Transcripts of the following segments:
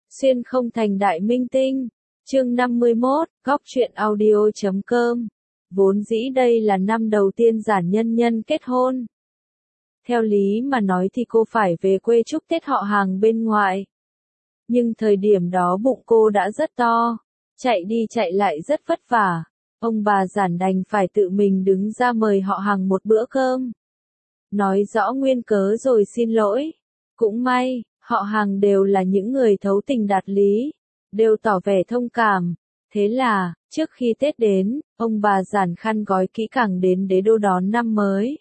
Xuyên không thành đại minh tinh. Chương 51, Góc truyện audio.com. Vốn dĩ đây là năm đầu tiên Giản Nhân Nhân kết hôn. Theo lý mà nói thì cô phải về quê chúc Tết họ hàng bên ngoại. Nhưng thời điểm đó bụng cô đã rất to, chạy đi chạy lại rất vất vả. Ông bà Giản đành phải tự mình đứng ra mời họ hàng một bữa cơm. Nói rõ nguyên cớ rồi xin lỗi. Cũng may, họ hàng đều là những người thấu tình đạt lý, đều tỏ vẻ thông cảm. Thế là, trước khi Tết đến, ông bà Giản khăn gói kỹ càng đến Đế Đô đón năm mới.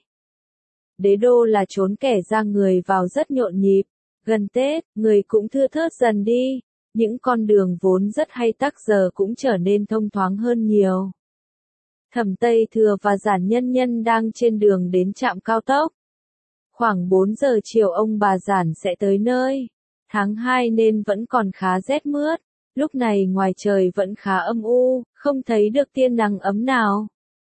Đế Đô là chốn kẻ ra người vào rất nhộn nhịp. Gần Tết, người cũng thưa thớt dần đi. Những con đường vốn rất hay tắc giờ cũng trở nên thông thoáng hơn nhiều. Thẩm Tây Thừa và Giản Nhân Nhân đang trên đường đến trạm cao tốc. Khoảng 4 giờ chiều ông bà Giản sẽ tới nơi. Tháng 2 nên vẫn còn khá rét mướt. Lúc này ngoài trời vẫn khá âm u, không thấy được tia nắng ấm nào.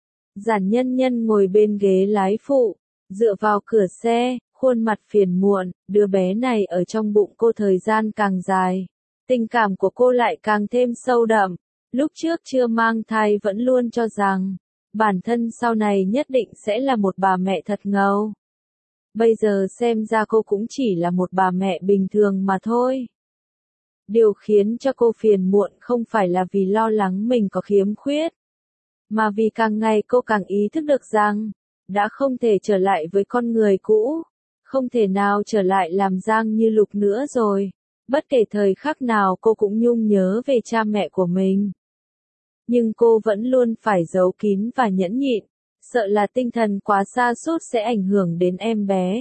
Giản Nhân Nhân ngồi bên ghế lái phụ, dựa vào cửa xe, khuôn mặt phiền muộn. Đứa bé này ở trong bụng cô thời gian càng dài, tình cảm của cô lại càng thêm sâu đậm. Lúc trước chưa mang thai vẫn luôn cho rằng bản thân sau này nhất định sẽ là một bà mẹ thật ngầu. Bây giờ xem ra cô cũng chỉ là một bà mẹ bình thường mà thôi. Điều khiến cho cô phiền muộn không phải là vì lo lắng mình có khiếm khuyết, mà vì càng ngày cô càng ý thức được rằng đã không thể trở lại với con người cũ, không thể nào trở lại làm Giang Như Lục nữa rồi. Bất kể thời khắc nào cô cũng nhung nhớ về cha mẹ của mình. Nhưng cô vẫn luôn phải giấu kín và nhẫn nhịn, sợ là tinh thần quá sa sút sẽ ảnh hưởng đến em bé.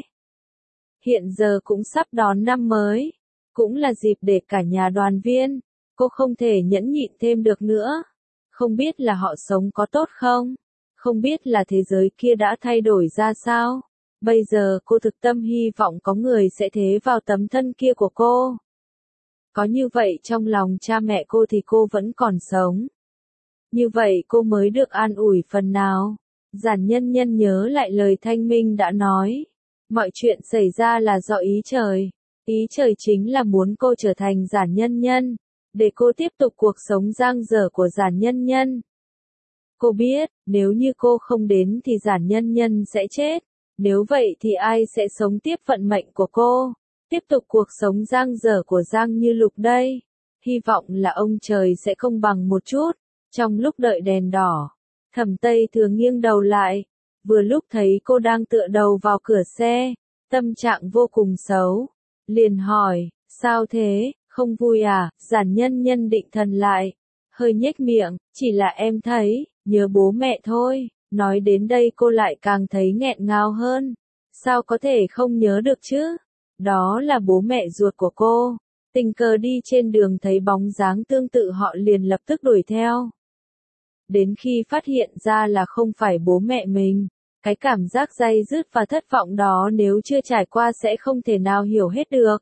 Hiện giờ cũng sắp đón năm mới, cũng là dịp để cả nhà đoàn viên, cô không thể nhẫn nhịn thêm được nữa. Không biết là họ sống có tốt không? Không biết là thế giới kia đã thay đổi ra sao? Bây giờ cô thực tâm hy vọng có người sẽ thế vào tấm thân kia của cô. Có như vậy trong lòng cha mẹ cô thì cô vẫn còn sống. Như vậy cô mới được an ủi phần nào. Giản Nhân Nhân nhớ lại lời Thanh Minh đã nói. Mọi chuyện xảy ra là do ý trời. Ý trời chính là muốn cô trở thành Giản Nhân Nhân, để cô tiếp tục cuộc sống dang dở của Giản Nhân Nhân. Cô biết, nếu như cô không đến thì Giản Nhân Nhân sẽ chết. Nếu vậy thì ai sẽ sống tiếp vận mệnh của cô? Tiếp tục cuộc sống dang dở của Giang Như Lục đây? Hy vọng là ông trời sẽ công bằng một chút. Trong lúc đợi đèn đỏ, Thẩm Tây Thừa nghiêng đầu lại, vừa lúc thấy cô đang tựa đầu vào cửa xe, tâm trạng vô cùng xấu. Liền hỏi, sao thế, không vui à? Giản Nhân Nhân định thần lại, hơi nhếch miệng, chỉ là em thấy, nhớ bố mẹ thôi. Nói đến đây cô lại càng thấy nghẹn ngào hơn. Sao có thể không nhớ được chứ? Đó là bố mẹ ruột của cô. Tình cờ đi trên đường thấy bóng dáng tương tự họ liền lập tức đuổi theo. Đến khi phát hiện ra là không phải bố mẹ mình, cái cảm giác day dứt và thất vọng đó nếu chưa trải qua sẽ không thể nào hiểu hết được.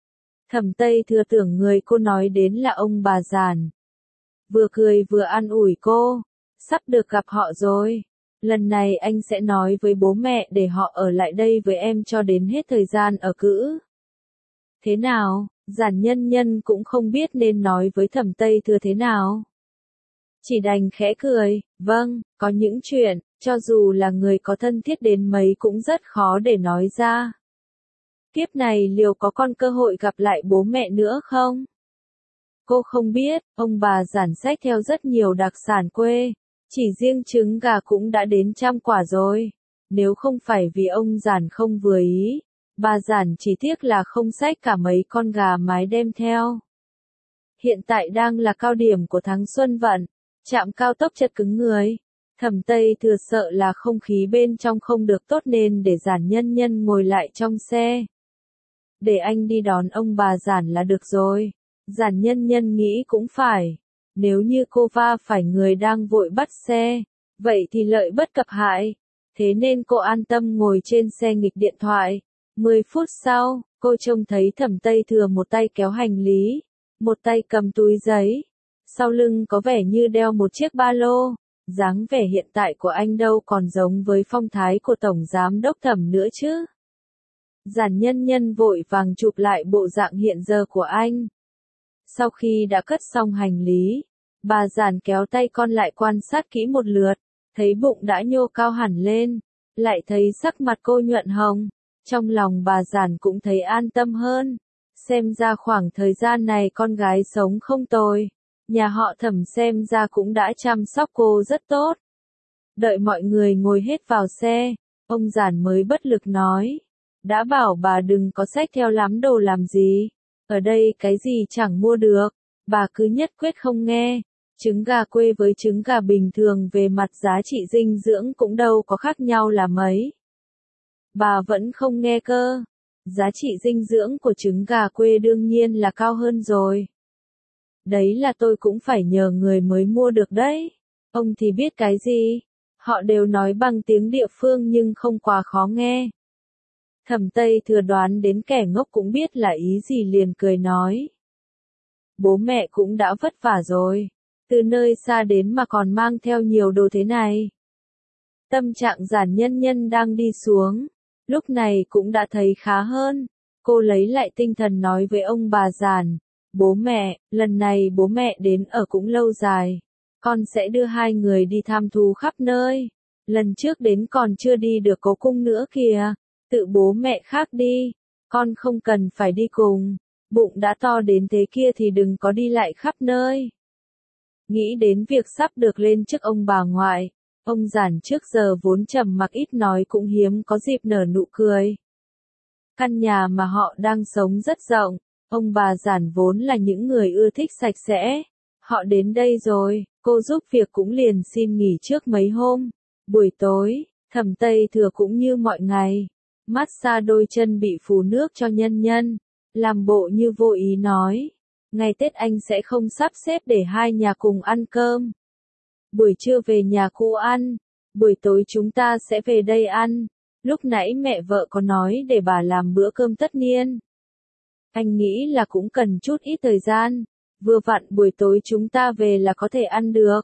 Thẩm Tây Thừa tưởng người cô nói đến là ông bà Giản. Vừa cười vừa an ủi cô, sắp được gặp họ rồi. Lần này anh sẽ nói với bố mẹ để họ ở lại đây với em cho đến hết thời gian ở cữ. Thế nào? Giản Nhân Nhân cũng không biết nên nói với Thẩm Tây Thừa thế nào. Chỉ đành khẽ cười, vâng, có những chuyện, cho dù là người có thân thiết đến mấy cũng rất khó để nói ra. Kiếp này liệu có còn cơ hội gặp lại bố mẹ nữa không? Cô không biết, ông bà Giản xách theo rất nhiều đặc sản quê, chỉ riêng trứng gà cũng đã đến 100 quả rồi. Nếu không phải vì ông Giản không vừa ý, bà Giản chỉ tiếc là không xách cả mấy con gà mái đem theo. Hiện tại đang là cao điểm của tháng Xuân Vận, trạm cao tốc chật cứng người. Thẩm Tây Thừa sợ là không khí bên trong không được tốt nên để Giản Nhân Nhân ngồi lại trong xe. Để anh đi đón ông bà Giản là được rồi. Giản Nhân Nhân nghĩ cũng phải. Nếu như cô va phải người đang vội bắt xe, vậy thì lợi bất cập hại. Thế nên cô an tâm ngồi trên xe nghịch điện thoại. 10 phút sau, cô trông thấy Thẩm Tây Thừa một tay kéo hành lý, một tay cầm túi giấy. Sau lưng có vẻ như đeo một chiếc ba lô. Dáng vẻ hiện tại của anh đâu còn giống với phong thái của Tổng Giám Đốc Thẩm nữa chứ. Giản Nhân Nhân vội vàng chụp lại bộ dạng hiện giờ của anh. Sau khi đã cất xong hành lý, bà Giản kéo tay con lại quan sát kỹ một lượt, thấy bụng đã nhô cao hẳn lên, lại thấy sắc mặt cô nhuận hồng, trong lòng bà Giản cũng thấy an tâm hơn. Xem ra khoảng thời gian này con gái sống không tồi, nhà họ Thẩm xem ra cũng đã chăm sóc cô rất tốt. Đợi mọi người ngồi hết vào xe, ông Giản mới bất lực nói, đã bảo bà đừng có xách theo lắm đồ làm gì, ở đây cái gì chẳng mua được, bà cứ nhất quyết không nghe. Trứng gà quê với trứng gà bình thường về mặt giá trị dinh dưỡng cũng đâu có khác nhau là mấy. Bà vẫn không nghe cơ. Giá trị dinh dưỡng của trứng gà quê đương nhiên là cao hơn rồi. Đấy là tôi cũng phải nhờ người mới mua được đấy. Ông thì biết cái gì? Họ đều nói bằng tiếng địa phương nhưng không quá khó nghe. Thẩm Tây Thừa đoán đến kẻ ngốc cũng biết là ý gì liền cười nói. Bố mẹ cũng đã vất vả rồi. Từ nơi xa đến mà còn mang theo nhiều đồ thế này. Tâm trạng Giản Nhân Nhân đang đi xuống, lúc này cũng đã thấy khá hơn. Cô lấy lại tinh thần nói với ông bà Giản, bố mẹ, lần này bố mẹ đến ở cũng lâu dài. Con sẽ đưa hai người đi tham thú khắp nơi. Lần trước đến còn chưa đi được Cố Cung nữa kìa. Tự bố mẹ khác đi. Con không cần phải đi cùng. Bụng đã to đến thế kia thì đừng có đi lại khắp nơi. Nghĩ đến việc sắp được lên chức ông bà ngoại, ông Giản trước giờ vốn trầm mặc ít nói cũng hiếm có dịp nở nụ cười. Căn nhà mà họ đang sống rất rộng, ông bà Giản vốn là những người ưa thích sạch sẽ. Họ đến đây rồi, cô giúp việc cũng liền xin nghỉ trước mấy hôm. Buổi tối, Thẩm Tây Thừa cũng như mọi ngày, massage đôi chân bị phù nước cho Nhân Nhân, làm bộ như vô ý nói. Ngày Tết anh sẽ không sắp xếp để hai nhà cùng ăn cơm. Buổi trưa về nhà cũ ăn, buổi tối chúng ta sẽ về đây ăn. Lúc nãy mẹ vợ có nói để bà làm bữa cơm tất niên. Anh nghĩ là cũng cần chút ít thời gian, vừa vặn buổi tối chúng ta về là có thể ăn được.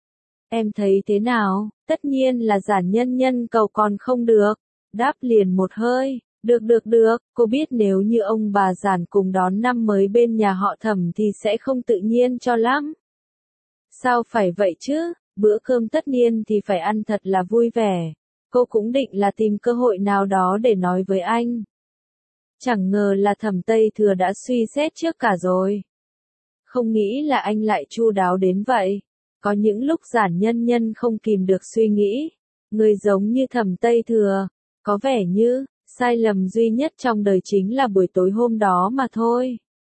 Em thấy thế nào? Tất nhiên là Giản Nhân Nhân cầu còn không được, đáp liền một hơi. Được, cô biết nếu như ông bà Giản cùng đón năm mới bên nhà họ Thẩm thì sẽ không tự nhiên cho lắm. Sao phải vậy chứ, bữa cơm tất niên thì phải ăn thật là vui vẻ. Cô cũng định là tìm cơ hội nào đó để nói với anh. Chẳng ngờ là Thẩm Tây Thừa đã suy xét trước cả rồi. Không nghĩ là anh lại chu đáo đến vậy. Có những lúc Giản Nhân Nhân không kìm được suy nghĩ. Người giống như Thẩm Tây Thừa, có vẻ như sai lầm duy nhất trong đời chính là buổi tối hôm đó mà thôi.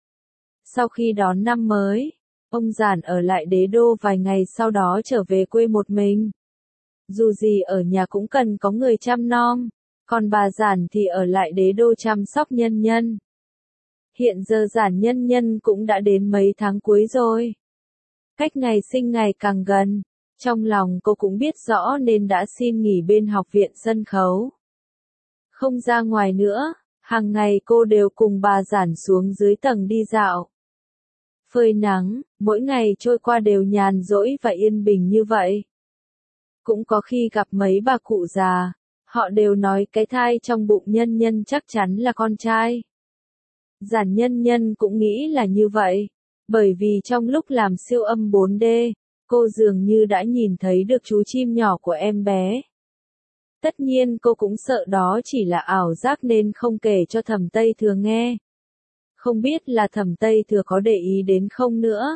Sau khi đón năm mới, ông Giản ở lại Đế Đô vài ngày sau đó trở về quê một mình. Dù gì ở nhà cũng cần có người chăm nom, còn bà Giản thì ở lại Đế Đô chăm sóc Nhân Nhân. Hiện giờ Giản Nhân Nhân cũng đã đến mấy tháng cuối rồi. Cách ngày sinh ngày càng gần, trong lòng cô cũng biết rõ nên đã xin nghỉ bên học viện sân khấu. Không ra ngoài nữa, hàng ngày cô đều cùng bà Giản xuống dưới tầng đi dạo. Phơi nắng, mỗi ngày trôi qua đều nhàn rỗi và yên bình như vậy. Cũng có khi gặp mấy bà cụ già, họ đều nói cái thai trong bụng Nhân Nhân chắc chắn là con trai. Giản Nhân Nhân cũng nghĩ là như vậy, bởi vì trong lúc làm siêu âm 4D, cô dường như đã nhìn thấy được chú chim nhỏ của em bé. Tất nhiên cô cũng sợ đó chỉ là ảo giác nên không kể cho Thẩm Tây Thừa nghe. Không biết là Thẩm Tây Thừa có để ý đến không nữa.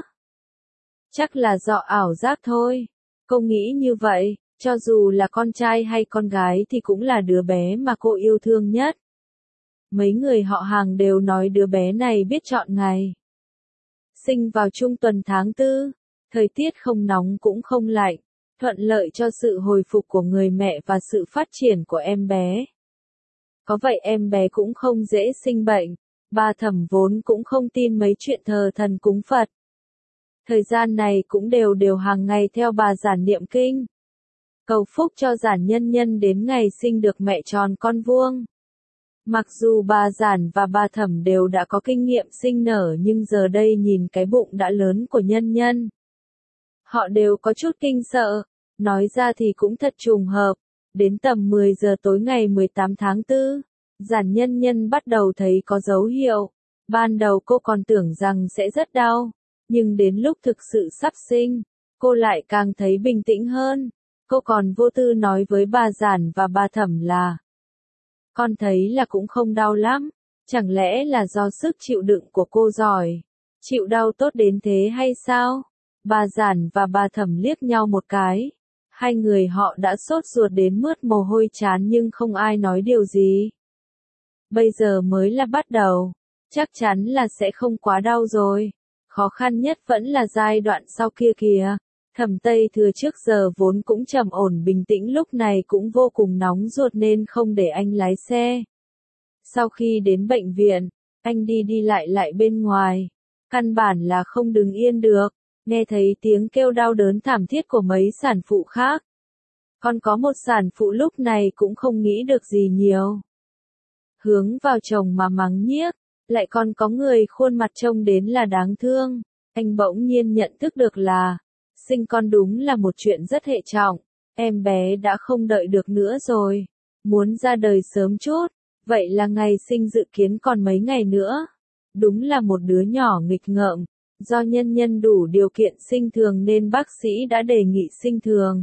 Chắc là do ảo giác thôi. Cô nghĩ như vậy, cho dù là con trai hay con gái thì cũng là đứa bé mà cô yêu thương nhất. Mấy người họ hàng đều nói đứa bé này biết chọn ngày. Sinh vào trung tuần tháng 4, thời tiết không nóng cũng không lạnh, thuận lợi cho sự hồi phục của người mẹ và sự phát triển của em bé. Có vậy em bé cũng không dễ sinh bệnh, bà Thẩm vốn cũng không tin mấy chuyện thờ thần cúng Phật. Thời gian này cũng đều hàng ngày theo bà Giản niệm kinh. Cầu phúc cho Giản Nhân Nhân đến ngày sinh được mẹ tròn con vuông. Mặc dù bà Giản và bà Thẩm đều đã có kinh nghiệm sinh nở nhưng giờ đây nhìn cái bụng đã lớn của Nhân Nhân. Họ đều có chút kinh sợ, nói ra thì cũng thật trùng hợp. Đến tầm 10 giờ tối ngày 18 tháng 4, Giản Nhân Nhân bắt đầu thấy có dấu hiệu. Ban đầu cô còn tưởng rằng sẽ rất đau, nhưng đến lúc thực sự sắp sinh, cô lại càng thấy bình tĩnh hơn. Cô còn vô tư nói với bà Giản và bà Thẩm là con thấy là cũng không đau lắm, chẳng lẽ là do sức chịu đựng của cô giỏi, chịu đau tốt đến thế hay sao? Bà Giản và bà Thẩm liếc nhau một cái, hai người họ đã sốt ruột đến mướt mồ hôi trán nhưng không ai nói điều gì. Bây giờ mới là bắt đầu, chắc chắn là sẽ không quá đau rồi, khó khăn nhất vẫn là giai đoạn sau kia kìa. Thẩm Tây Thừa trước giờ vốn cũng trầm ổn bình tĩnh lúc này cũng vô cùng nóng ruột nên không để anh lái xe. Sau khi đến bệnh viện, anh đi lại bên ngoài, căn bản là không đứng yên được, nghe thấy tiếng kêu đau đớn thảm thiết của mấy sản phụ khác. Còn có một sản phụ lúc này cũng không nghĩ được gì nhiều. Hướng vào chồng mà mắng nhiếc, lại còn có người khuôn mặt trông đến là đáng thương. Anh bỗng nhiên nhận thức được là sinh con đúng là một chuyện rất hệ trọng, em bé đã không đợi được nữa rồi, muốn ra đời sớm chút, vậy là ngày sinh dự kiến còn mấy ngày nữa. Đúng là một đứa nhỏ nghịch ngợm, do nhân nhân đủ điều kiện sinh thường nên bác sĩ đã đề nghị sinh thường.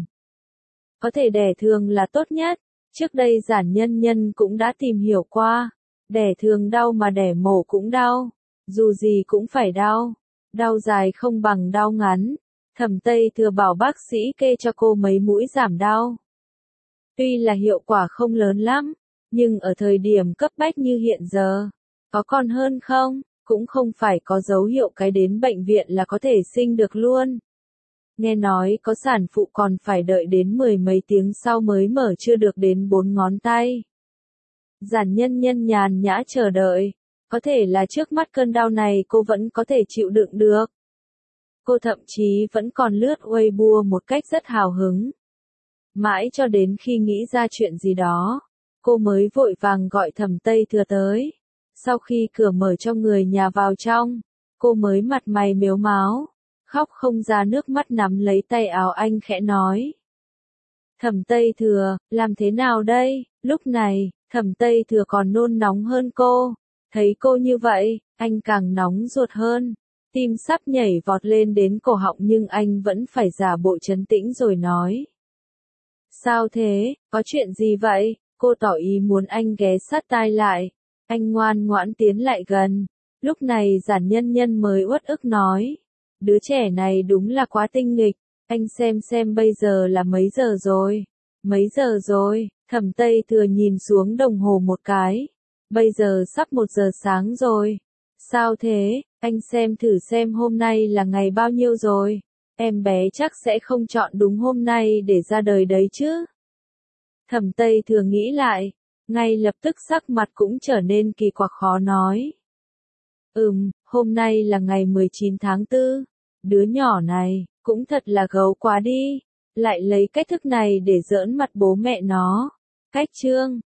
Có thể đẻ thường là tốt nhất, trước đây Giản Nhân Nhân cũng đã tìm hiểu qua, đẻ thường đau mà đẻ mổ cũng đau, dù gì cũng phải đau, đau dài không bằng đau ngắn. Thẩm Tây Thừa bảo bác sĩ kê cho cô mấy mũi giảm đau. Tuy là hiệu quả không lớn lắm, nhưng ở thời điểm cấp bách như hiện giờ, có còn hơn không, cũng không phải có dấu hiệu cái đến bệnh viện là có thể sinh được luôn. Nghe nói có sản phụ còn phải đợi đến 10 mấy tiếng sau mới mở chưa được đến 4 ngón tay. Giản Nhân Nhân nhàn nhã chờ đợi, có thể là trước mắt cơn đau này cô vẫn có thể chịu đựng được. Cô thậm chí vẫn còn lướt Weibo một cách rất hào hứng. Mãi cho đến khi nghĩ ra chuyện gì đó, cô mới vội vàng gọi Thẩm Tây Thừa tới. Sau khi cửa mở cho người nhà vào trong, cô mới mặt mày mếu máo, khóc không ra nước mắt nắm lấy tay áo anh khẽ nói. Thẩm Tây Thừa, làm thế nào đây? Lúc này, Thẩm Tây Thừa còn nôn nóng hơn cô. Thấy cô như vậy, anh càng nóng ruột hơn. Tim sắp nhảy vọt lên đến cổ họng nhưng anh vẫn phải giả bộ trấn tĩnh rồi nói. Sao thế, có chuyện gì vậy? Cô tỏ ý muốn anh ghé sát tai lại. Anh ngoan ngoãn tiến lại gần. Lúc này Giản Nhân Nhân mới uất ức nói. Đứa trẻ này đúng là quá tinh nghịch. Anh xem bây giờ là mấy giờ rồi? Mấy giờ rồi? Thẩm Tây Thừa nhìn xuống đồng hồ một cái. Bây giờ sắp 1 giờ sáng rồi. Sao thế? Anh xem thử xem hôm nay là ngày bao nhiêu rồi. Em bé chắc sẽ không chọn đúng hôm nay để ra đời đấy chứ. Thẩm Tây Thừa nghĩ lại, ngay lập tức sắc mặt cũng trở nên kỳ quặc khó nói. Hôm nay là ngày 19 tháng 4. Đứa nhỏ này, cũng thật là gấu quá đi. Lại lấy cách thức này để giỡn mặt bố mẹ nó. Cách chương